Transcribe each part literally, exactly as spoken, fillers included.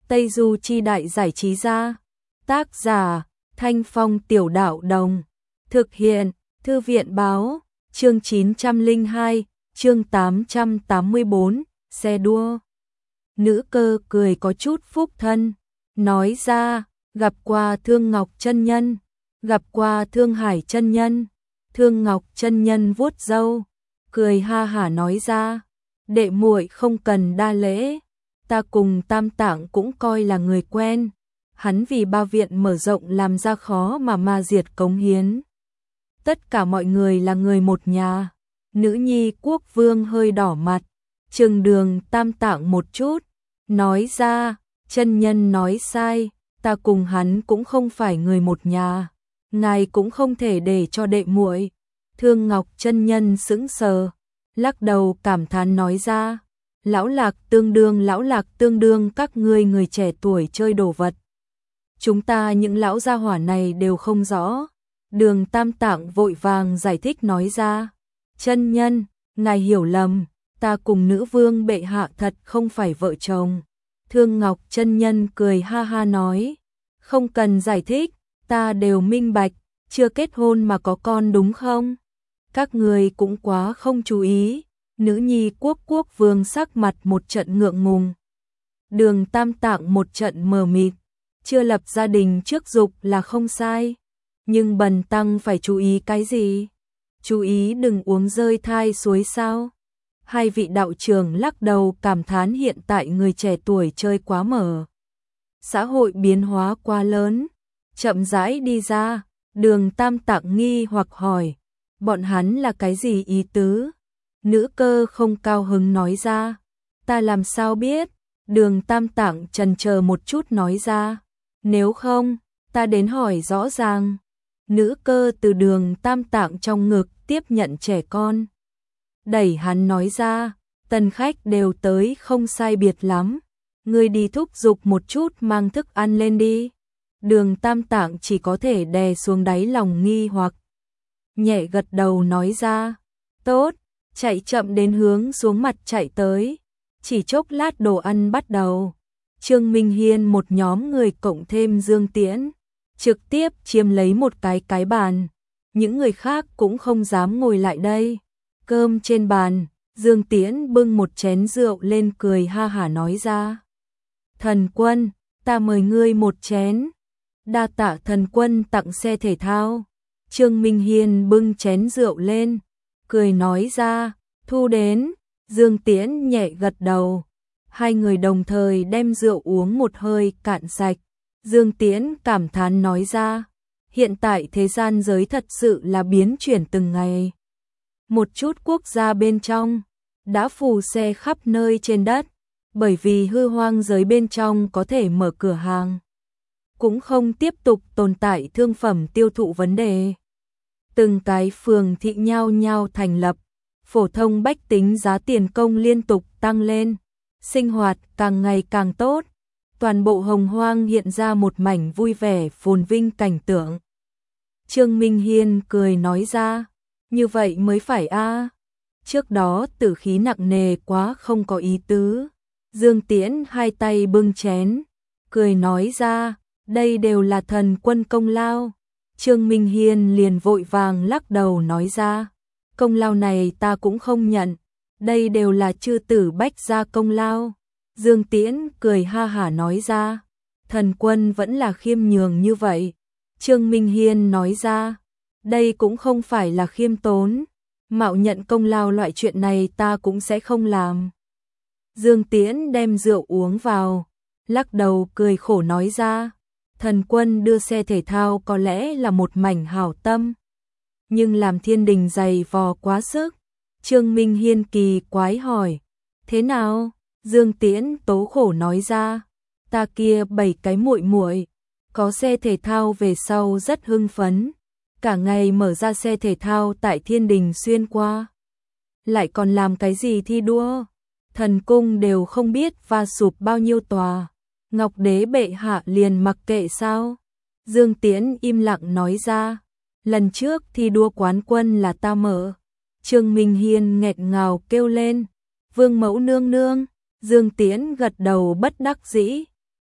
Tây Du Chi Đại Giải Trí Gia. Tác giả Thanh Phong Tiểu Đạo Đồng. Thực hiện Thư viện Báo. Chương chín trăm lẻ hai, chương tám trăm tám mươi tư, xe đua. Nữ cơ cười có chút phúc thân, nói ra, gặp qua Thương Ngọc chân nhân, gặp qua Thương Hải chân nhân. Thương Ngọc chân nhân vuốt râu, cười ha hả nói ra, đệ muội không cần đa lễ, ta cùng Tam Tạng cũng coi là người quen, hắn vì ba viện mở rộng làm ra khó mà ma diệt cống hiến. Tất cả mọi người là người một nhà. Nữ nhi quốc vương hơi đỏ mặt, trừng Đường Tam Tạng một chút, nói ra, chân nhân nói sai, ta cùng hắn cũng không phải người một nhà, ngài cũng không thể để cho đệ muội. Thương Ngọc chân nhân sững sờ, lắc đầu cảm thán nói ra, lão lạc tương đương lão lạc tương đương các ngươi người trẻ tuổi chơi đồ vật. Chúng ta những lão gia hỏa này đều không rõ. Đường Tam Tạng vội vàng giải thích nói ra, chân nhân, ngài hiểu lầm, ta cùng nữ vương bệ hạ thật không phải vợ chồng. Thương Ngọc chân nhân cười ha ha nói, không cần giải thích, ta đều minh bạch, chưa kết hôn mà có con đúng không? Các người cũng quá không chú ý. Nữ nhi quốc quốc vương sắc mặt một trận ngượng ngùng. Đường Tam Tạng một trận mờ mịt, chưa lập gia đình trước dục là không sai. Nhưng bần tăng phải chú ý cái gì? Chú ý đừng uống rơi thai suối sao? Hai vị đạo trưởng lắc đầu cảm thán hiện tại người trẻ tuổi chơi quá mở. Xã hội biến hóa quá lớn. Chậm rãi đi ra, Đường Tam Tạng nghi hoặc hỏi, bọn hắn là cái gì ý tứ? Nữ cơ không cao hứng nói ra, ta làm sao biết? Đường Tam Tạng chần chờ một chút nói ra, nếu không, ta đến hỏi rõ ràng. Nữ cơ từ Đường Tam Tạng trong ngực tiếp nhận trẻ con. Đẩy hắn nói ra, tân khách đều tới không sai biệt lắm. Ngươi đi thúc giục một chút mang thức ăn lên đi. Đường Tam Tạng chỉ có thể đè xuống đáy lòng nghi hoặc. Nhẹ gật đầu nói ra, tốt, chạy chậm đến hướng xuống mặt chạy tới. Chỉ chốc lát đồ ăn bắt đầu. Trương Minh Hiên một nhóm người cộng thêm Dương Tiễn, trực tiếp chiếm lấy một cái cái bàn. Những người khác cũng không dám ngồi lại đây. Cơm trên bàn, Dương Tiễn bưng một chén rượu lên cười ha hả nói ra, thần quân, ta mời ngươi một chén. Đa tạ thần quân tặng xe thể thao. Trương Minh Hiên bưng chén rượu lên, cười nói ra, thu đến. Dương Tiễn nhẹ gật đầu. Hai người đồng thời đem rượu uống một hơi cạn sạch. Dương Tiễn cảm thán nói ra, hiện tại thế gian giới thật sự là biến chuyển từng ngày. Một chút quốc gia bên trong đã phù xe khắp nơi trên đất, bởi vì hư hoang giới bên trong có thể mở cửa hàng, cũng không tiếp tục tồn tại thương phẩm tiêu thụ vấn đề. Từng cái phường thị nhao nhao thành lập, phổ thông bách tính giá tiền công liên tục tăng lên, sinh hoạt càng ngày càng tốt. Toàn bộ Hồng Hoang hiện ra một mảnh vui vẻ phồn vinh cảnh tượng. Trương Minh Hiên cười nói ra, như vậy mới phải a. Trước đó tử khí nặng nề quá không có ý tứ. Dương Tiễn hai tay bưng chén, cười nói ra, đây đều là thần quân công lao. Trương Minh Hiên liền vội vàng lắc đầu nói ra, công lao này ta cũng không nhận, đây đều là chư tử Bách gia công lao. Dương Tiễn cười ha hả nói ra, thần quân vẫn là khiêm nhường như vậy. Trương Minh Hiên nói ra, đây cũng không phải là khiêm tốn, mạo nhận công lao loại chuyện này ta cũng sẽ không làm. Dương Tiễn đem rượu uống vào, lắc đầu cười khổ nói ra, thần quân đưa xe thể thao có lẽ là một mảnh hảo tâm, nhưng làm thiên đình dày vò quá sức. Trương Minh Hiên kỳ quái hỏi, thế nào? Dương Tiễn tố khổ nói ra, ta kia bảy cái muội muội có xe thể thao về sau rất hưng phấn, cả ngày mở ra xe thể thao tại thiên đình xuyên qua. Lại còn làm cái gì thi đua, thần cung đều không biết va sụp bao nhiêu tòa, Ngọc Đế bệ hạ liền mặc kệ sao? Dương Tiễn im lặng nói ra, lần trước thi đua quán quân là ta mở. Trương Minh Hiên nghẹn ngào kêu lên, vương mẫu nương nương. Dương Tiễn gật đầu bất đắc dĩ,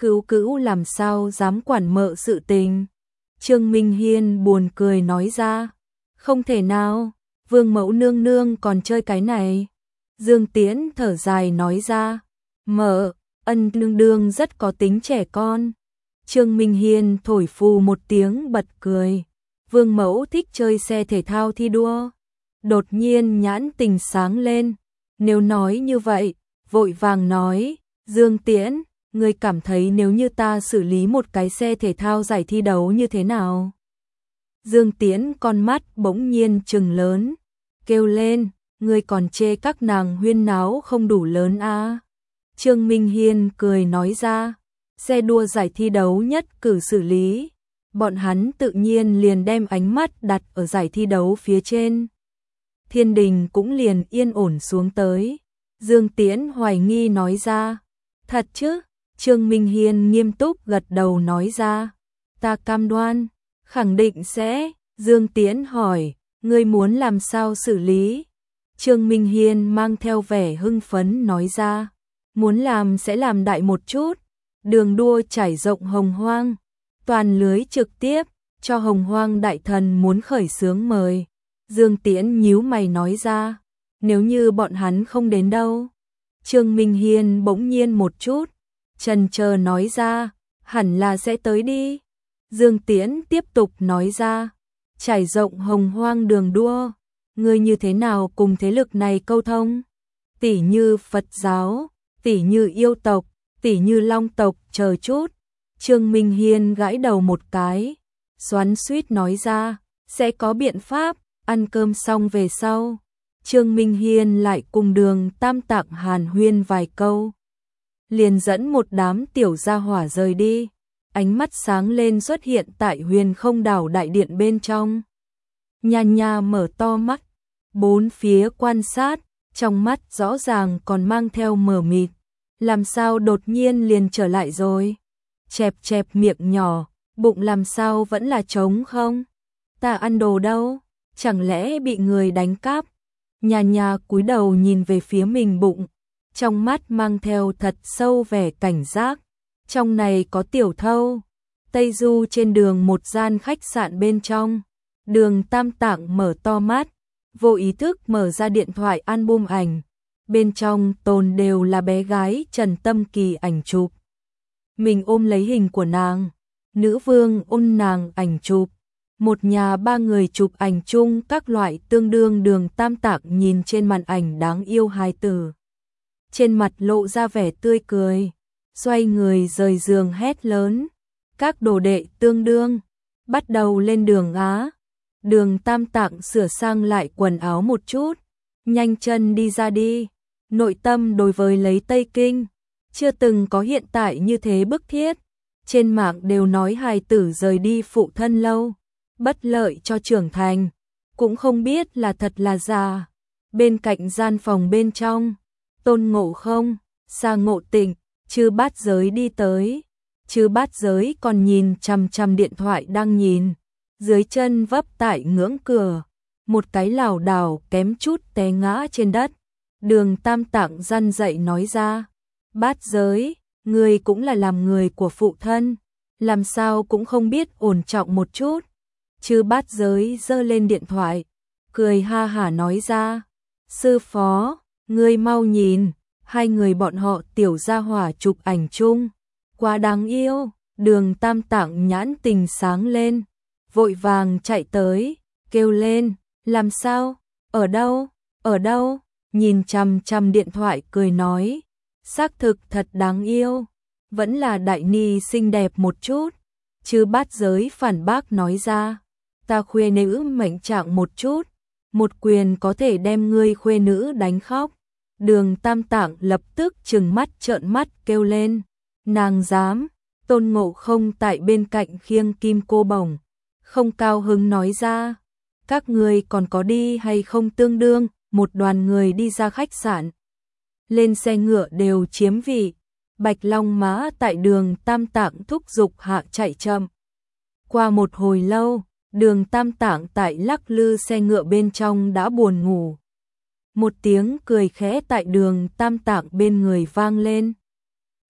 Cữu cữu làm sao dám quản mợ sự tình. Trương Minh Hiên buồn cười nói ra. Không thể nào, Vương mẫu nương nương còn chơi cái này. Dương Tiễn thở dài nói ra. Mợ, ân nương nương rất có tính trẻ con. Trương Minh Hiên thổi phù một tiếng bật cười. Vương mẫu thích chơi xe thể thao thi đua. Đột nhiên nhãn tình sáng lên. Nếu nói như vậy, vội vàng nói. Dương Tiễn, ngươi cảm thấy nếu như ta xử lý một cái xe thể thao giải thi đấu như thế nào? Dương Tiễn con mắt bỗng nhiên trừng lớn. Kêu lên, ngươi còn chê các nàng huyên náo không đủ lớn à? Trương Minh Hiên cười nói ra. Xe đua giải thi đấu nhất cử xử lý. Bọn hắn tự nhiên liền đem ánh mắt đặt ở giải thi đấu phía trên. Thiên đình cũng liền yên ổn xuống tới. Dương Tiễn hoài nghi nói ra. Thật chứ? Trương Minh Hiên nghiêm túc gật đầu nói ra. Ta cam đoan, khẳng định sẽ. Dương Tiễn hỏi, ngươi muốn làm sao xử lý? Trương Minh Hiên mang theo vẻ hưng phấn nói ra. Muốn làm sẽ làm đại một chút. Đường đua trải rộng hồng hoang. Toàn lưới trực tiếp, cho hồng hoang đại thần muốn khởi xướng mời. Dương Tiễn nhíu mày nói ra. Nếu như bọn hắn không đến đâu? Trương Minh Hiên bỗng nhiên một chút. Chần chờ nói ra. Hẳn là sẽ tới đi. Dương Tiễn tiếp tục nói ra. Trải rộng hồng hoang đường đua. Ngươi như thế nào cùng thế lực này câu thông? Tỷ như Phật giáo, tỷ như yêu tộc, tỷ như long tộc chờ chút. Trương Minh Hiên gãi đầu một cái. Xoắn xuýt nói ra. Sẽ có biện pháp. Ăn cơm xong về sau. Trương Minh Hiên lại cùng Đường Tam Tạng hàn huyên vài câu. Liền dẫn một đám tiểu gia hỏa rời đi. Ánh mắt sáng lên xuất hiện tại Huyền Không Đảo đại điện bên trong. Nha Nha mở to mắt, bốn phía quan sát, trong mắt rõ ràng còn mang theo mờ mịt. Làm sao đột nhiên liền trở lại rồi? Chẹp chẹp miệng nhỏ, bụng làm sao vẫn là trống không? Ta ăn đồ đâu? Chẳng lẽ bị người đánh cắp? Nha Nha cúi đầu nhìn về phía mình bụng, trong mắt mang theo thật sâu vẻ cảnh giác. Trong này có tiểu thâu. Tây Du trên đường một gian khách sạn bên trong. Đường Tam Tạng mở to mắt, vô ý thức mở ra điện thoại album ảnh. Bên trong tồn đều là bé gái Trần Tâm Kỳ ảnh chụp. Mình ôm lấy hình của nàng, nữ vương ôm nàng ảnh chụp. Một nhà ba người chụp ảnh chung các loại tương đương. Đường Tam Tạng nhìn trên màn ảnh đáng yêu hài tử. Trên mặt lộ ra vẻ tươi cười, xoay người rời giường hét lớn. Các đồ đệ tương đương, bắt đầu lên đường á. Đường Tam Tạng sửa sang lại quần áo một chút, nhanh chân đi ra đi. Nội tâm đối với lấy Tây Kinh, chưa từng có hiện tại như thế bức thiết. Trên mạng đều nói hài tử rời đi phụ thân lâu, bất lợi cho trưởng thành, cũng không biết là thật là giả. Bên cạnh gian phòng bên trong, Tôn Ngộ Không, Sa Ngộ Tịnh, Chư Bát Giới đi tới. Chư Bát Giới còn nhìn chằm chằm điện thoại đang nhìn, dưới chân vấp tại ngưỡng cửa, một cái lảo đảo kém chút té ngã trên đất. Đường Tam Tạng răn dậy nói ra, Bát Giới, người cũng là làm người của phụ thân, làm sao cũng không biết ổn trọng một chút. Chư Bát Giới giơ lên điện thoại, cười ha hả nói ra, sư phó, ngươi mau nhìn, hai người bọn họ tiểu gia hỏa chụp ảnh chung, quá đáng yêu. Đường Tam Tạng nhãn tình sáng lên, vội vàng chạy tới, kêu lên, làm sao, ở đâu, ở đâu, nhìn chằm chằm điện thoại cười nói, xác thực thật đáng yêu, vẫn là đại ni xinh đẹp một chút. Chư Bát Giới phản bác nói ra, ta khuê nữ mệnh trạng một chút, một quyền có thể đem ngươi khuê nữ đánh khóc. Đường Tam Tạng lập tức trừng mắt trợn mắt kêu lên, nàng dám. Tôn Ngộ Không tại bên cạnh khiêng kim cô bổng, không cao hứng nói ra, các người còn có đi hay không tương đương. Một đoàn người đi ra khách sạn, lên xe ngựa đều chiếm vị. Bạch Long Mã tại đường Tam Tạng thúc giục hạ chạy chậm. Qua một hồi lâu, đường Tam Tạng tại lắc lư xe ngựa bên trong đã buồn ngủ. Một tiếng cười khẽ tại đường Tam Tạng bên người vang lên.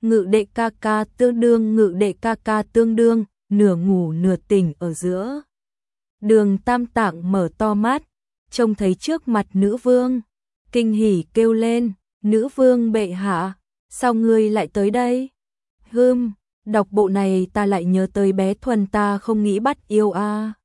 ngự đệ ca ca tương đương ngự đệ ca ca tương đương, nửa ngủ nửa tỉnh ở giữa. Đường Tam Tạng mở to mắt, trông thấy trước mặt nữ vương, kinh hỉ kêu lên, nữ vương bệ hạ, sao ngươi lại tới đây? Hừm, đọc bộ này ta lại nhớ tới bé Thuần ta không nghĩ bắt yêu a. À.